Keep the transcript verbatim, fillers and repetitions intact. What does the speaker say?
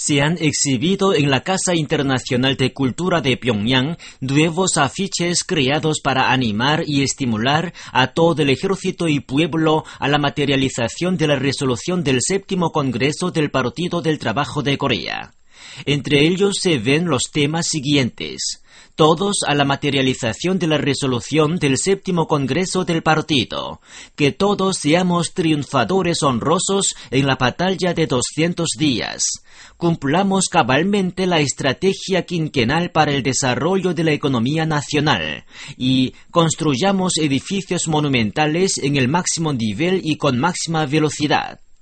Se han exhibido en la Casa Internacional de Cultura de Pyongyang nuevos afiches creados para animar y estimular a todo el ejército y pueblo a la materialización de la resolución del séptimo Congreso del Partido del Trabajo de Corea. Entre ellos se ven los temas siguientes: todos a la materialización de la resolución del séptimo Congreso del Partido, que todos seamos triunfadores honrosos en la batalla de doscientos días, cumplamos cabalmente la estrategia quinquenal para el desarrollo de la economía nacional y construyamos edificios monumentales en el máximo nivel y con máxima velocidad.